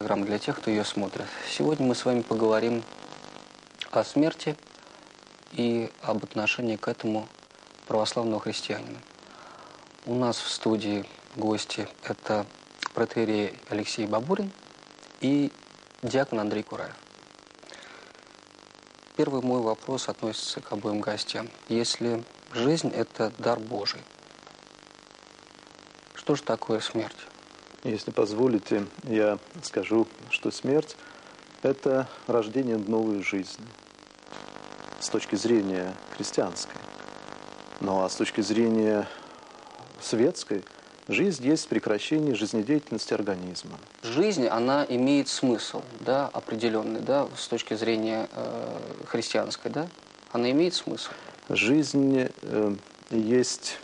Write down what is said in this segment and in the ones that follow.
Программа для тех, кто ее смотрит. Сегодня мы с вами поговорим о смерти и об отношении к этому православного христианина. У нас в студии гости – это протоиерей Алексей Бабурин и диакон Андрей Кураев. Первый мой вопрос относится к обоим гостям. Если жизнь – это дар Божий, что же такое смерть? Если позволите, я скажу, что смерть – это рождение в новую жизнь с точки зрения христианской. Ну а с точки зрения светской, жизнь есть прекращение жизнедеятельности организма. Жизнь, она имеет смысл, да, определенный, да, с точки зрения христианской, да? Она имеет смысл? Жизнь есть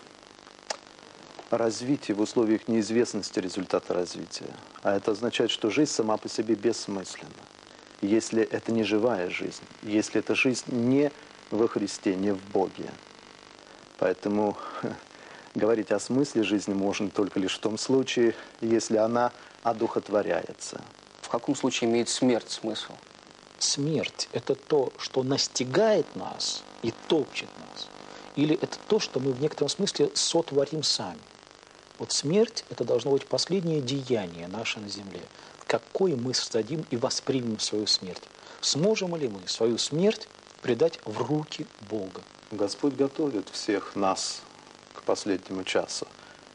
развитие в условиях неизвестности результата развития. А это означает, что жизнь сама по себе бессмысленна. Если это не живая жизнь, если эта жизнь не во Христе, не в Боге. Поэтому говорить о смысле жизни можно только лишь в том случае, если она одухотворяется. В каком случае имеет смерть смысл? Смерть – это то, что настигает нас и топчет нас. Или это то, что мы в некотором смысле сотворим сами. Вот смерть – это должно быть последнее деяние наше на земле. Какой мы создадим и воспримем свою смерть? Сможем ли мы свою смерть предать в руки Бога? Господь готовит всех нас к последнему часу.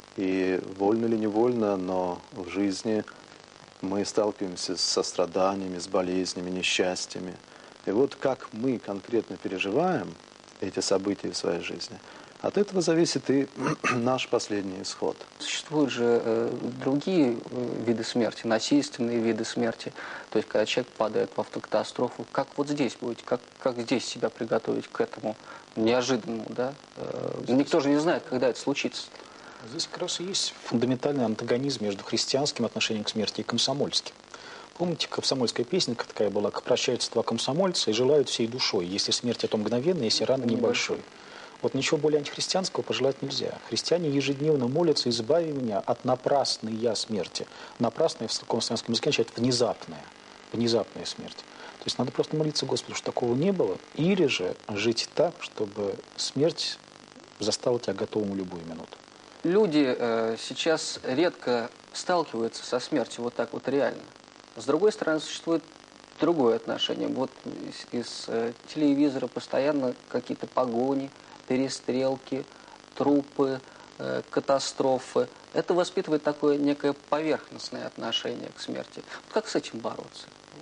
И вольно или невольно, но в жизни мы сталкиваемся со страданиями, с болезнями, несчастьями. И вот как мы конкретно переживаем эти события в своей жизни, от этого зависит и наш последний исход. Существуют же другие виды смерти, насильственные виды смерти. То есть, когда человек падает в автокатастрофу, как вот здесь быть, как здесь себя приготовить к этому неожиданному, да? Никто же не знает, когда это случится. Здесь как раз и есть фундаментальный антагонизм между христианским отношением к смерти и комсомольским. Помните, комсомольская песенка такая была: «Как прощаются два комсомольца и желают всей душой, если смерть, то мгновенная, если рана небольшой». Вот ничего более антихристианского пожелать нельзя. Христиане ежедневно молятся: избави меня от напрасной я смерти. Напрасная в таком славянском языке означает внезапная смерть. То есть надо просто молиться Господу, что такого не было, или же жить так, чтобы смерть застала тебя готовым в любую минуту. Люди сейчас редко сталкиваются со смертью вот так вот реально. С другой стороны, существует другое отношение. Вот из телевизора постоянно какие-то погони, перестрелки, трупы, катастрофы. Это воспитывает такое некое поверхностное отношение к смерти. Вот как с этим бороться?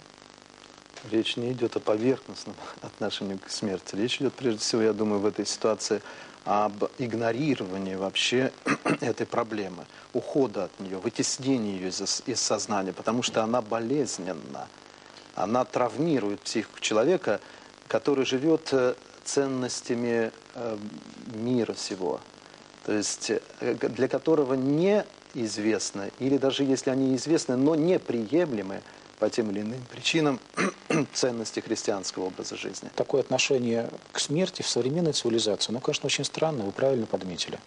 Речь не идет о поверхностном отношении к смерти. Речь идет, прежде всего, я думаю, в этой ситуации об игнорировании вообще этой проблемы, ухода от нее, вытеснения ее из сознания, потому что она болезненна. Она травмирует психику человека, который живет ценностями мира всего. То есть для которого неизвестно, или даже если они известны, но неприемлемы по тем или иным причинам ценности христианского образа жизни. Такое отношение к смерти в современной цивилизации, ну, конечно, очень странно, вы правильно подметили.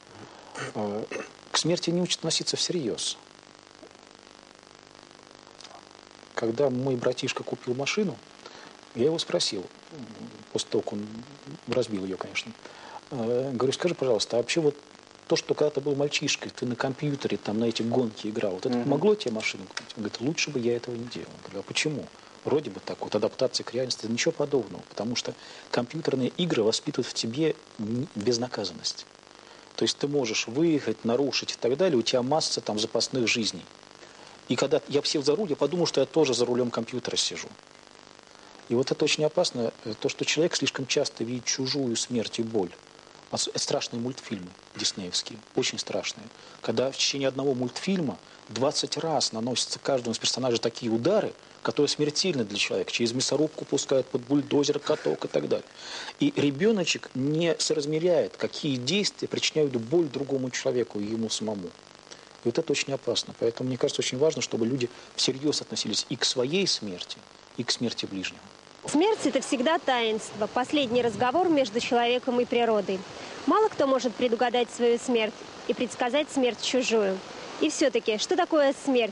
К смерти не учат относиться всерьез. Когда мой братишка купил машину, я его спросил, после того, как он разбил ее, конечно, говорю: скажи, пожалуйста, а вообще вот то, что когда ты был мальчишкой, ты на компьютере, там, на эти гонки играл, вот это помогло тебе машину купить? Он говорит: лучше бы я этого не делал. Я говорю: а почему? Вроде бы так вот, адаптация к реальности, да ничего подобного, потому что компьютерные игры воспитывают в тебе безнаказанность. То есть ты можешь выехать, нарушить и так далее, у тебя масса там запасных жизней. И когда я сел за руль, я подумал, что я тоже за рулем компьютера сижу. И вот это очень опасно, то, что человек слишком часто видит чужую смерть и боль. Это страшные мультфильмы диснеевские, очень страшные. Когда в течение одного мультфильма 20 раз наносятся каждому из персонажей такие удары, которые смертельны для человека. Через мясорубку пускают под бульдозер, каток и так далее. И ребеночек не соразмеряет, какие действия причиняют боль другому человеку и ему самому. И вот это очень опасно. Поэтому, мне кажется, очень важно, чтобы люди всерьез относились и к своей смерти, и к смерти ближнего. Смерть – это всегда таинство, последний разговор между человеком и природой. Мало кто может предугадать свою смерть и предсказать смерть чужую. И все-таки, что такое смерть?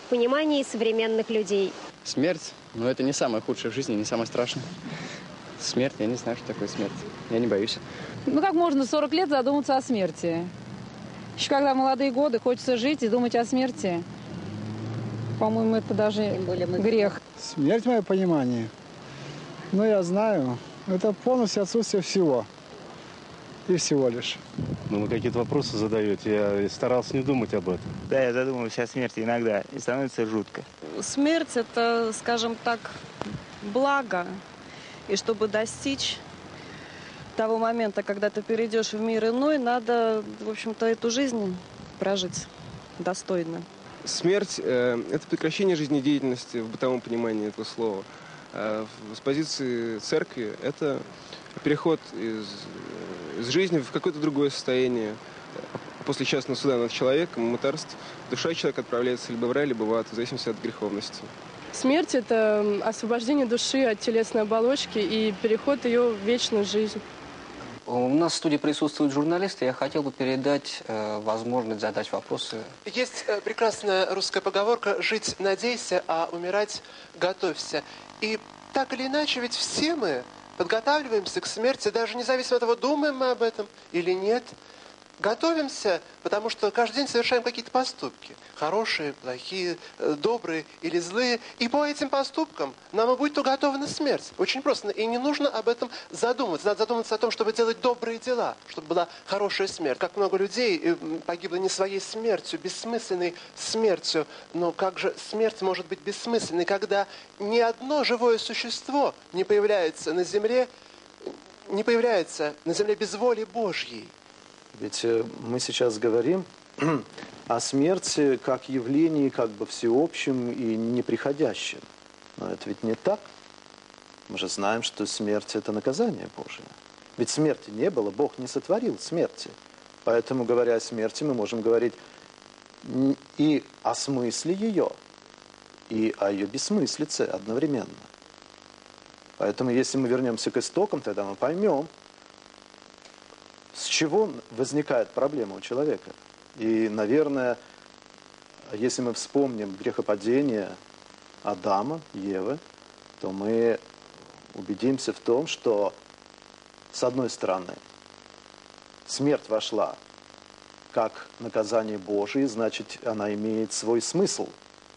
понимании современных людей. Смерть, но это не самое худшее в жизни, не самое страшное. Смерть, я не знаю, что такое смерть. Я не боюсь. Ну как можно 40 лет задуматься о смерти? Еще когда в молодые годы хочется жить и думать о смерти. По-моему, это даже грех. Смерть, в моем понимании, ну я знаю, это полностью отсутствие всего. И всего лишь. Ну, вы какие-то вопросы задаете, я старался не думать об этом. Да, я задумываюсь о смерти иногда, и становится жутко. Смерть – это, скажем так, благо. И чтобы достичь того момента, когда ты перейдешь в мир иной, надо, в общем-то, эту жизнь прожить достойно. Смерть – это прекращение жизнедеятельности в бытовом понимании этого слова. С позиции церкви это переход из жизни в какое-то другое состояние. После частного суда над человеком, мытарств, душа человека отправляется либо в рай, либо в ад, в зависимости от греховности. Смерть – это освобождение души от телесной оболочки и переход ее в вечную жизнь. У нас в студии присутствуют журналисты. Я хотел бы передать возможность задать вопросы. Есть прекрасная русская поговорка «жить надейся, а умирать готовься». И так или иначе, ведь все мы подготавливаемся к смерти, даже независимо от того, думаем мы об этом или нет. Готовимся, потому что каждый день совершаем какие-то поступки. Хорошие, плохие, добрые или злые. И по этим поступкам нам и будет уготована смерть. Очень просто. И не нужно об этом задумываться. Надо задуматься о том, чтобы делать добрые дела, чтобы была хорошая смерть. Как много людей погибло не своей смертью, бессмысленной смертью. Но как же смерть может быть бессмысленной, когда ни одно живое существо не появляется на земле без воли Божьей? Ведь мы сейчас говорим о смерти как явлении как бы всеобщем и неприходящем. Но это ведь не так. Мы же знаем, что смерть – это наказание Божие. Ведь смерти не было, Бог не сотворил смерти. Поэтому, говоря о смерти, мы можем говорить и о смысле ее, и о ее бессмыслице одновременно. Поэтому, если мы вернемся к истокам, тогда мы поймем, с чего возникает проблема у человека. И, наверное, если мы вспомним грехопадение Адама, Евы, то мы убедимся в том, что, с одной стороны, смерть вошла как наказание Божие, значит, она имеет свой смысл,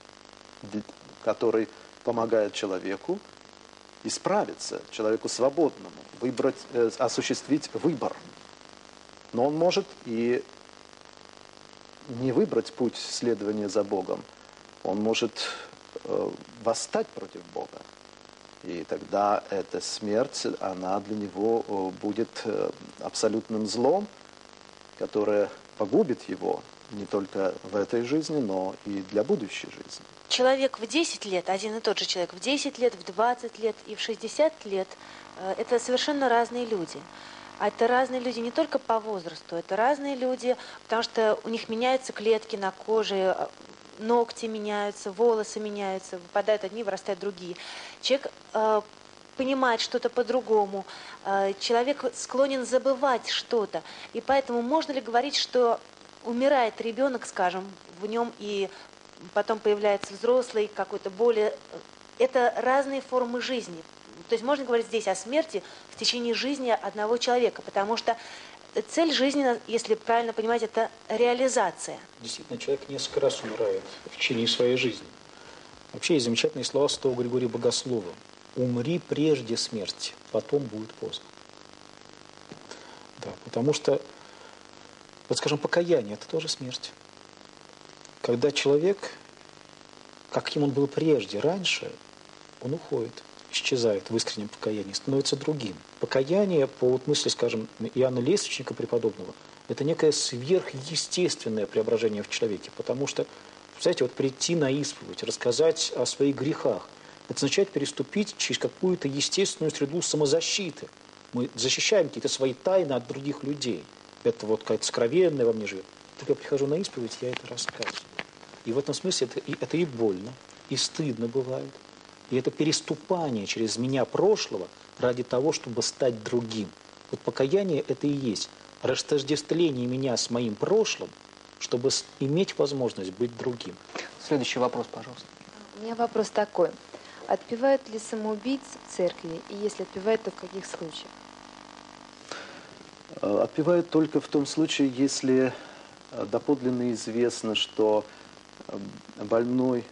который помогает человеку исправиться, человеку свободному, осуществить выбор. Но он может и не выбрать путь следования за Богом. Он может восстать против Бога. И тогда эта смерть, она для него будет абсолютным злом, которое погубит его не только в этой жизни, но и для будущей жизни. Человек в 10 лет, один и тот же человек в 10 лет, в 20 лет и в 60 лет – это совершенно разные люди. А это разные люди не только по возрасту, это разные люди, потому что у них меняются клетки на коже, ногти меняются, волосы меняются, выпадают одни, вырастают другие. Человек понимает что-то по-другому, человек склонен забывать что-то. И поэтому можно ли говорить, что умирает ребенок, скажем, в нем и потом появляется взрослый, какой-то более... Это разные формы жизни. То есть можно говорить здесь о смерти в течение жизни одного человека, потому что цель жизни, если правильно понимать, это реализация. Действительно, человек несколько раз умирает в течение своей жизни. Вообще есть замечательные слова святого Григория Богослова. «Умри прежде смерти, потом будет поздно». Да, потому что, вот скажем, покаяние – это тоже смерть. Когда человек, каким он был прежде, раньше, он уходит. Исчезает в искреннем покаянии, становится другим. Покаяние, по вот мысли, скажем, Иоанна Лествичника преподобного, это некое сверхъестественное преображение в человеке, потому что, знаете, вот прийти на исповедь, рассказать о своих грехах, это означает переступить через какую-то естественную среду самозащиты. Мы защищаем какие-то свои тайны от других людей. Это вот какая-то сокровенная во мне живет. Так я прихожу на исповедь, я это рассказываю. И в этом смысле это и больно, и стыдно бывает. И это переступание через меня прошлого ради того, чтобы стать другим. Вот покаяние – это и есть растождествление меня с моим прошлым, чтобы иметь возможность быть другим. Следующий вопрос, пожалуйста. У меня вопрос такой. Отпевают ли самоубийц в церкви? И если отпевают, то в каких случаях? Отпевают только в том случае, если доподлинно известно, что больной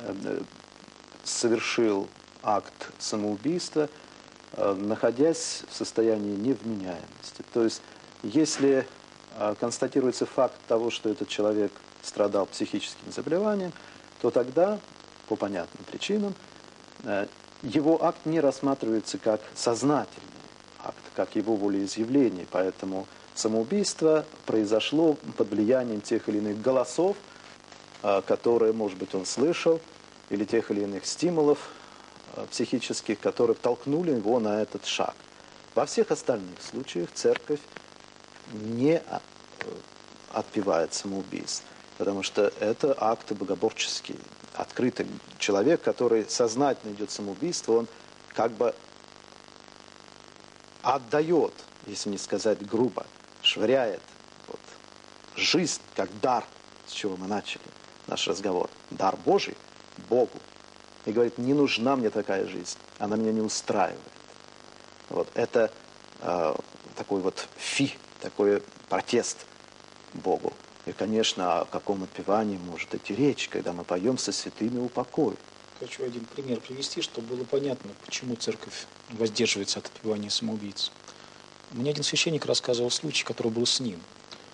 совершил акт самоубийства, находясь в состоянии невменяемости. То есть, если констатируется факт того, что этот человек страдал психическим заболеванием, то тогда, по понятным причинам, его акт не рассматривается как сознательный акт, как его волеизъявление. Поэтому самоубийство произошло под влиянием тех или иных голосов, которые, может быть, он слышал, или тех или иных стимулов психических, которые толкнули его на этот шаг. Во всех остальных случаях церковь не отпевает самоубийц, потому что это акты богоборческие, открытый. Человек, который сознательно идет самоубийство, он как бы отдает, если не сказать грубо, швыряет жизнь как дар, с чего мы начали наш разговор, дар Божий Богу. И говорит, не нужна мне такая жизнь, она меня не устраивает. Это такой такой протест Богу. И, конечно, о каком отпевании может идти речь, когда мы поем со святыми упокою. Хочу один пример привести, чтобы было понятно, почему церковь воздерживается от отпевания самоубийц. Мне один священник рассказывал случай, который был с ним.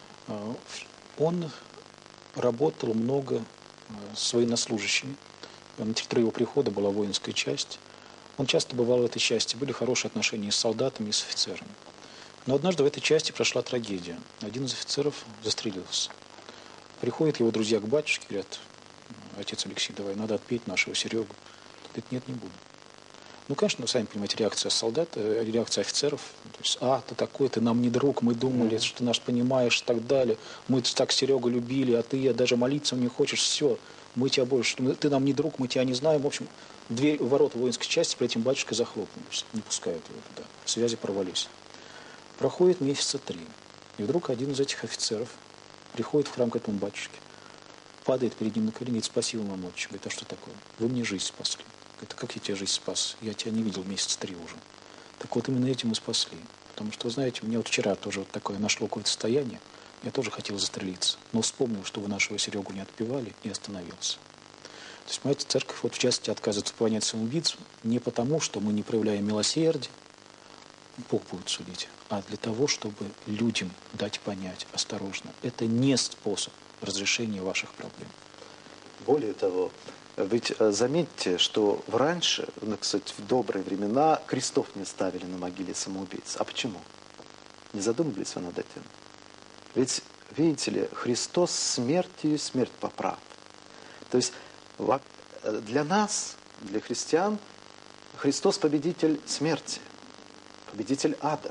Он работал много с военнослужащими. На территории его прихода была воинская часть. Он часто бывал в этой части, были хорошие отношения с солдатами и с офицерами. Но однажды в этой части прошла трагедия. Один из офицеров застрелился. Приходят его друзья к батюшке, говорят, отец Алексей, давай, надо отпеть нашего Серегу. Говорит, нет, не буду. Ну, конечно, вы сами понимаете, реакция солдат, реакция офицеров. То есть, ты такой, ты нам не друг, мы думали, что ты нас понимаешь и так далее. Мы так Серегу любили, а ты даже молиться не хочешь, все. Мы тебя больше, ты нам не друг, мы тебя не знаем. В общем, ворота воинской части при этим батюшкой захлопнулись, не пускают его туда. Связи порвались. Проходит месяца 3. И вдруг один из этих офицеров приходит в храм к этому батюшке, падает перед ним на колени, говорит, спасибо вам, отче. Говорит, а что такое? Вы мне жизнь спасли. Говорит, а как я тебе жизнь спас? Я тебя не видел месяца 3 уже. Так вот, именно этим и спасли. Потому что, вы знаете, у меня вчера тоже такое нашло какое-то состояние. Я тоже хотел застрелиться. Но вспомнил, что вы нашего Серегу не отпевали, и остановился. То есть, понимаете, церковь, в частности, отказывается отпевать самоубийц не потому, что мы не проявляем милосердие, Бог будет судить, а для того, чтобы людям дать понять осторожно. Это не способ разрешения ваших проблем. Более того, ведь заметьте, что раньше, кстати, в добрые времена крестов не ставили на могиле самоубийц. А почему? Не задумывались вы над этим? Ведь, видите ли, Христос смертью смерть поправ. То есть для нас, для христиан, Христос победитель смерти, победитель ада.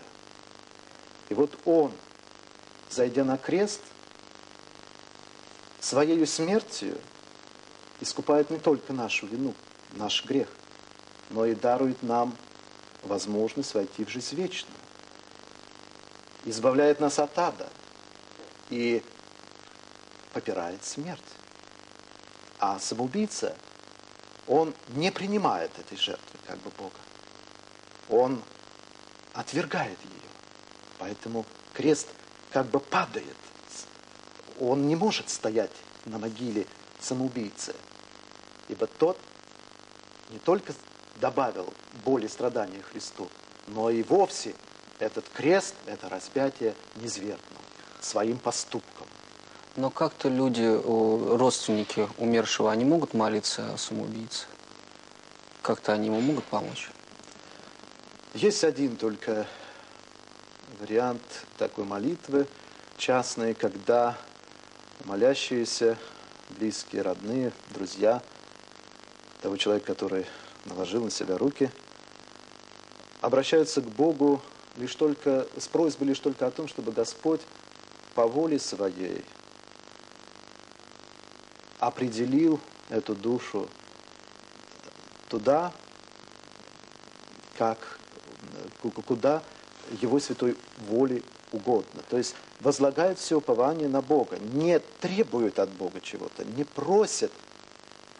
И вот Он, зайдя на крест, своей смертью искупает не только нашу вину, наш грех, но и дарует нам возможность войти в жизнь вечную. Избавляет нас от ада и попирает смерть. А самоубийца, он не принимает этой жертвы, как бы Бога. Он отвергает ее. Поэтому крест как бы падает. Он не может стоять на могиле самоубийцы. Ибо тот не только добавил боли и страдания Христу, но и вовсе этот крест, это распятие низвергнул своим поступком. Но как-то люди, родственники умершего, они могут молиться о самоубийце? Как-то они ему могут помочь? Есть один только вариант такой молитвы частной, когда молящиеся, близкие, родные, друзья того человека, который наложил на себя руки, обращаются к Богу лишь только, с просьбой лишь только о том, чтобы Господь по воле своей определил эту душу туда, куда Его святой воле угодно. То есть возлагают все упование на Бога, не требуют от Бога чего-то, не просят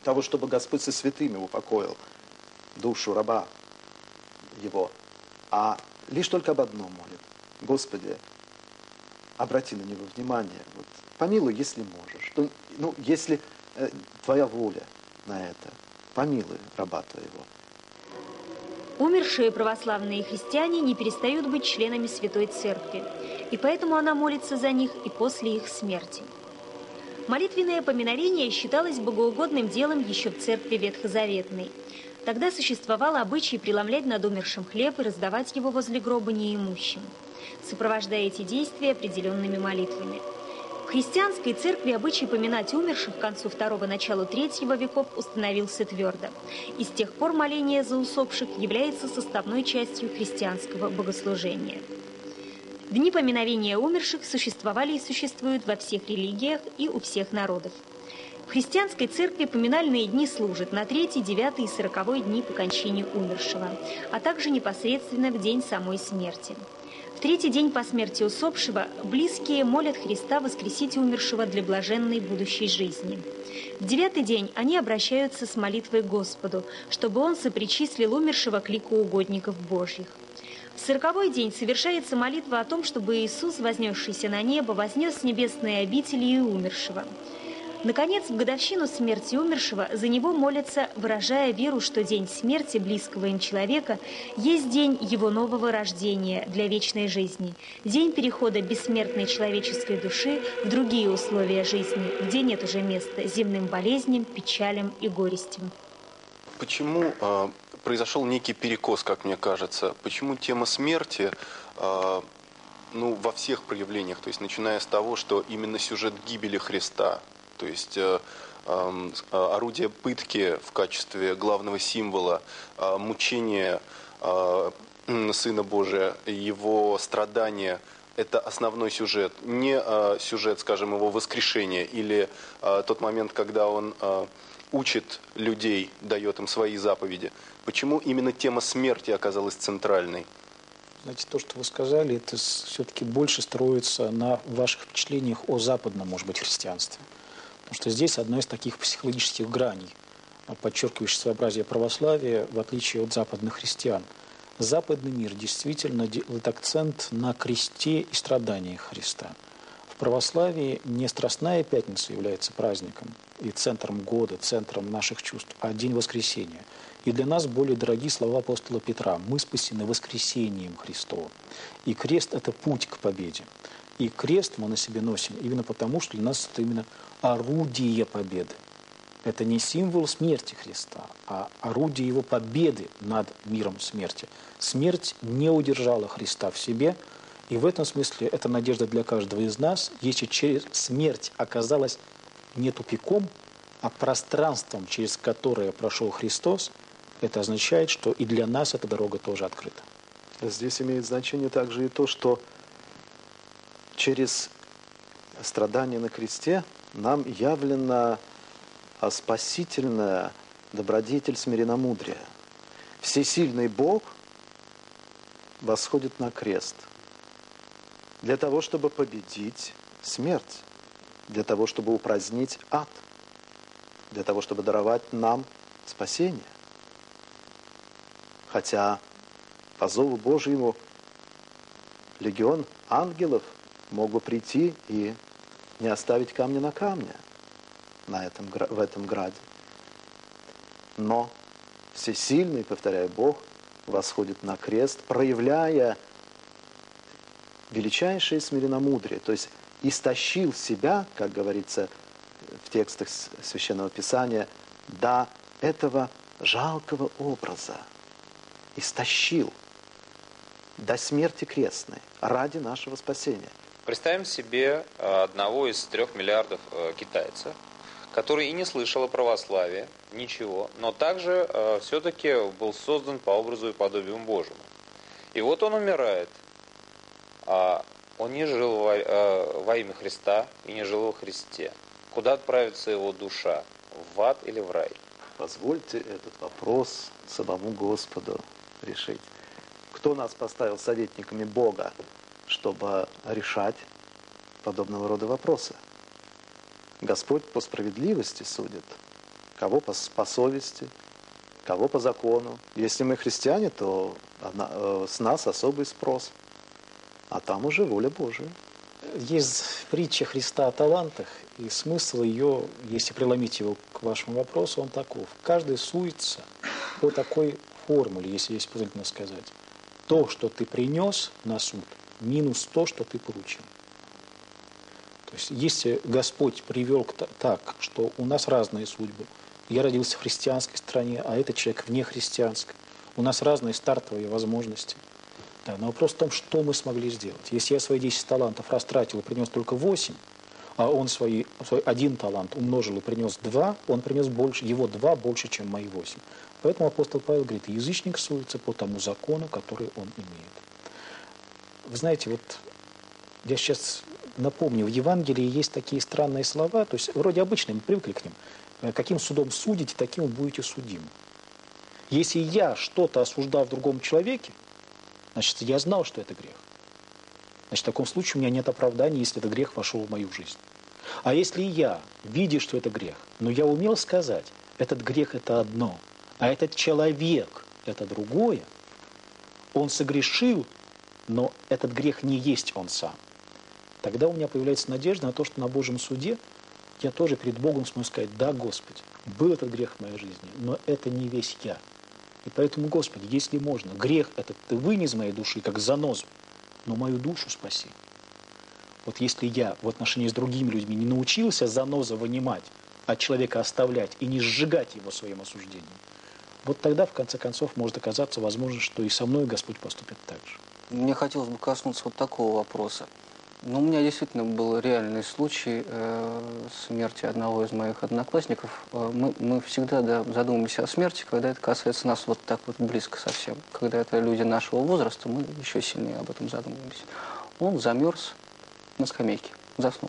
того, чтобы Господь со святыми упокоил душу раба его, а лишь только об одном молит. Господи, обрати на него внимание, вот, помилуй, если можешь, что, ну, если твоя воля на это, помилуй раба твоего. Умершие православные христиане не перестают быть членами Святой Церкви, и поэтому она молится за них и после их смерти. Молитвенное поминовение считалось богоугодным делом еще в Церкви Ветхозаветной. Тогда существовал обычай преломлять над умершим хлеб и раздавать его возле гроба неимущим, сопровождая эти действия определенными молитвами. В христианской церкви обычай поминать умерших к концу II – началу III веков установился твердо. И с тех пор моление за усопших является составной частью христианского богослужения. Дни поминовения умерших существовали и существуют во всех религиях и у всех народов. В христианской церкви поминальные дни служат на 3-й, 9-й и 40-й дни по кончине умершего, а также непосредственно в день самой смерти. В 3-й день по смерти усопшего близкие молят Христа воскресить умершего для блаженной будущей жизни. В 9-й день они обращаются с молитвой к Господу, чтобы Он сопричислил умершего к лику угодников Божьих. В 40-й день совершается молитва о том, чтобы Иисус, вознесшийся на небо, вознес с небесной обители и умершего. Наконец, в годовщину смерти умершего за него молятся, выражая веру, что день смерти близкого им человека есть день его нового рождения для вечной жизни, день перехода бессмертной человеческой души в другие условия жизни, где нет уже места земным болезням, печалям и горестям. Почему произошел некий перекос, как мне кажется? Почему тема смерти во всех проявлениях, то есть начиная с того, что именно сюжет гибели Христа, то есть орудие пытки в качестве главного символа, мучения Сына Божия, его страдания – это основной сюжет. Не сюжет, скажем, его воскрешения или тот момент, когда он учит людей, дает им свои заповеди. Почему именно тема смерти оказалась центральной? Знаете, то, что вы сказали, это все-таки больше строится на ваших впечатлениях о западном, может быть, христианстве. Потому что здесь одна из таких психологических граней, подчеркивающих своеобразие православия, в отличие от западных христиан. Западный мир действительно делает акцент на кресте и страданиях Христа. В православии не Страстная Пятница является праздником и центром года, центром наших чувств, а День Воскресения. И для нас более дороги слова апостола Петра: «Мы спасены воскресением Христовым». И крест – это путь к победе. И крест мы на себе носим именно потому, что для нас это именно орудие победы. Это не символ смерти Христа, а орудие его победы над миром смерти. Смерть не удержала Христа в себе, и в этом смысле это надежда для каждого из нас. Если через смерть оказалась не тупиком, а пространством, через которое прошел Христос, это означает, что и для нас эта дорога тоже открыта. Здесь имеет значение также и то, что через страдания на кресте нам явлена спасительная добродетель смиренномудрия. Всесильный Бог восходит на крест для того, чтобы победить смерть, для того, чтобы упразднить ад, для того, чтобы даровать нам спасение. Хотя по зову Божьему легион ангелов мог бы прийти и не оставить камня на камне в этом граде. Но всесильный, повторяю, Бог восходит на крест, проявляя величайшее смиренномудрие, то есть истощил себя, как говорится в текстах Священного Писания, до этого жалкого образа. Истощил до смерти крестной ради нашего спасения. Представим себе одного из 3 миллиардов китайцев, который и не слышал о православии, ничего, но также все-таки был создан по образу и подобию Божьему. И вот он умирает, а он не жил во имя Христа и не жил во Христе. Куда отправится его душа? В ад или в рай? Позвольте этот вопрос самому Господу решить. Кто нас поставил советниками Бога, чтобы решать подобного рода вопросы? Господь по справедливости судит. Кого по совести, кого по закону. Если мы христиане, то с нас особый спрос. А там уже воля Божия. Есть притча Христа о талантах, и смысл ее, если преломить его к вашему вопросу, он таков. Каждый суется по такой формуле, если есть позволительно сказать. То, что ты принес на суд, минус то, что ты получил. То есть, если Господь привел так, что у нас разные судьбы, я родился в христианской стране, а этот человек вне христианской, у нас разные стартовые возможности. Да, но вопрос в том, что мы смогли сделать. Если я свои 10 талантов растратил и принес только 8, а он свой один талант умножил и принес 2, он принес больше, его 2 больше, чем мои 8. Поэтому апостол Павел говорит, язычник суется по тому закону, который он имеет. Вы знаете, вот я сейчас напомню, в Евангелии есть такие странные слова, то есть вроде обычные, мы привыкли к ним. Каким судом судите, таким вы будете судимы. Если я что-то осуждал в другом человеке, значит, я знал, что это грех. Значит, в таком случае у меня нет оправдания, если этот грех вошел в мою жизнь. А если я, видя, что это грех, но я умел сказать, этот грех – это одно, а этот человек – это другое, он согрешил, но этот грех не есть он сам, тогда у меня появляется надежда на то, что на Божьем суде я тоже перед Богом смогу сказать, да, Господи, был этот грех в моей жизни, но это не весь я. И поэтому, Господи, если можно, грех этот ты вынес из моей души, как занозу, но мою душу спаси. Вот если я в отношении с другими людьми не научился занозу вынимать, а человека оставлять и не сжигать его своим осуждением, вот тогда, в конце концов, может оказаться возможно, что и со мной Господь поступит так же. Мне хотелось бы коснуться вот такого вопроса. Ну, у меня действительно был реальный случай смерти одного из моих одноклассников. Мы всегда задумываемся о смерти, когда это касается нас вот так вот близко совсем. Когда это люди нашего возраста, мы еще сильнее об этом задумываемся. Он замерз на скамейке, заснул.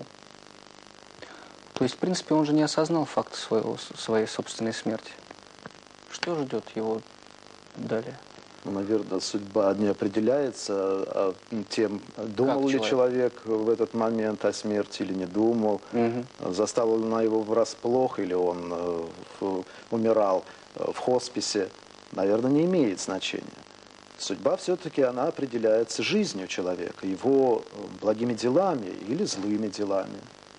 То есть, в принципе, он же не осознал факт своей собственной смерти. Что ждет его далее? Ну, наверное, судьба не определяется тем, думал ли человек в этот момент о смерти или не думал, застала ли она его врасплох или он умирал в хосписе, наверное, не имеет значения. Судьба все-таки она определяется жизнью человека, его благими делами или злыми делами.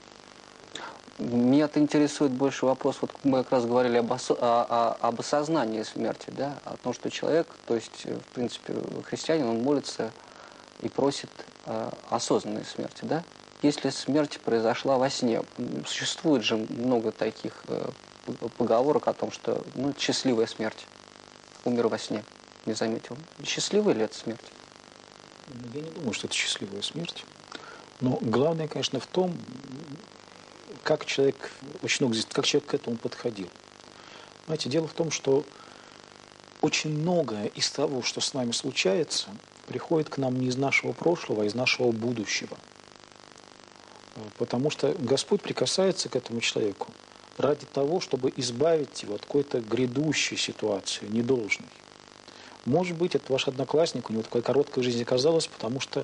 Меня-то интересует больше вопрос, вот мы как раз говорили об осознании смерти, да, о том, что человек, то есть, в принципе, христианин, он молится и просит осознанной смерти, да. Если смерть произошла во сне, существует же много таких поговорок о том, что, ну, счастливая смерть, умер во сне, не заметил. Счастливая ли это смерть? Я не думаю, что это счастливая смерть. Но главное, конечно, в том, как человек, очень много, как человек к этому подходил. Знаете, дело в том, что очень многое из того, что с нами случается, приходит к нам не из нашего прошлого, а из нашего будущего. Потому что Господь прикасается к этому человеку ради того, чтобы избавить его от какой-то грядущей ситуации, недолжной. Может быть, это ваш одноклассник, у него такая короткая жизнь оказалась, потому что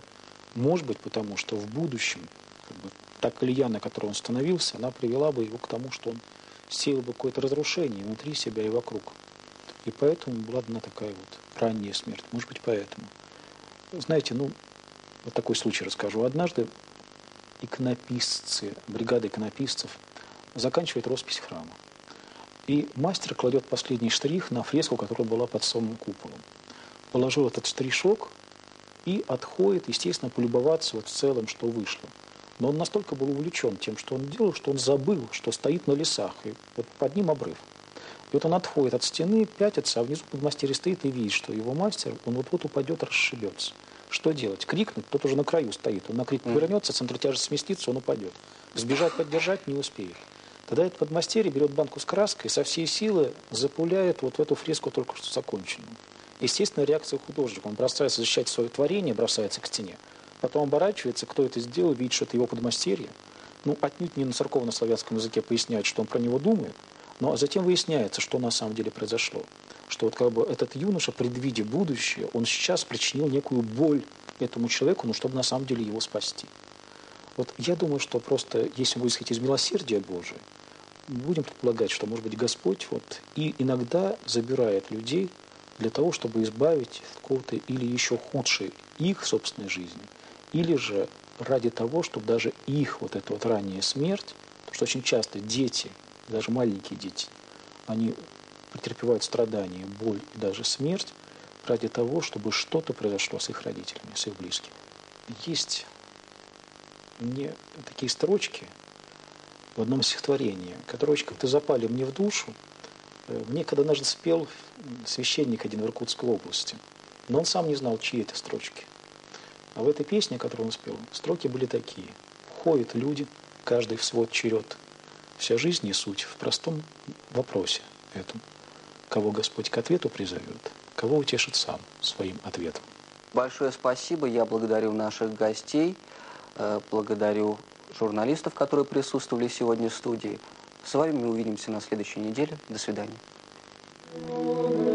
в будущем та колея, на которой он становился, она привела бы его к тому, что он сеял бы какое-то разрушение внутри себя и вокруг. И поэтому была дана такая вот ранняя смерть. Может быть, поэтому. Знаете, вот такой случай расскажу. Однажды бригада иконописцев заканчивает роспись храма. И мастер кладет последний штрих на фреску, которая была под самым куполом. Положил этот штришок и отходит, естественно, полюбоваться вот в целом, что вышло. Но он настолько был увлечен тем, что он делал, что он забыл, что стоит на лесах, и вот под ним обрыв. И вот он отходит от стены, пятится, а внизу подмастерье стоит и видит, что его мастер, он вот-вот упадет, расшибется. Что делать? Крикнуть? Тот уже на краю стоит. Он на крик повернется, центр тяжести сместится, он упадет. Сбежать, поддержать не успеет. Тогда этот подмастерье берет банку с краской и со всей силы запуляет вот в эту фреску только что законченную. Естественно, реакция художника. Он бросается защищать свое творение, бросается к стене. Потом оборачивается, кто это сделал, видит, что это его подмастерье. Отнюдь не на церковно-славянском языке поясняет, что он про него думает, но затем выясняется, что на самом деле произошло. Что вот этот юноша, предвидя будущее, он сейчас причинил некую боль этому человеку, чтобы на самом деле его спасти. Вот я думаю, что просто, если вы исходите из милосердия Божия, будем предполагать, что, может быть, Господь вот и иногда забирает людей для того, чтобы избавить от какого-то или еще худшей их собственной жизни, или же ради того, чтобы даже их вот эта вот ранняя смерть, потому что очень часто дети, даже маленькие дети, они претерпевают страдания, боль и даже смерть ради того, чтобы что-то произошло с их родителями, с их близкими. Есть мне такие строчки в одном стихотворении, которые очень как-то запали мне в душу. Мне когда однажды спел священник один в Иркутской области, но он сам не знал, чьи это строчки. А в этой песне, которую он спел, строки были такие. Ходят люди, каждый в свой черед. Вся жизнь и суть в простом вопросе этом. Кого Господь к ответу призовет, кого утешит сам своим ответом. Большое спасибо. Я благодарю наших гостей, благодарю журналистов, которые присутствовали сегодня в студии. С вами мы увидимся на следующей неделе. До свидания.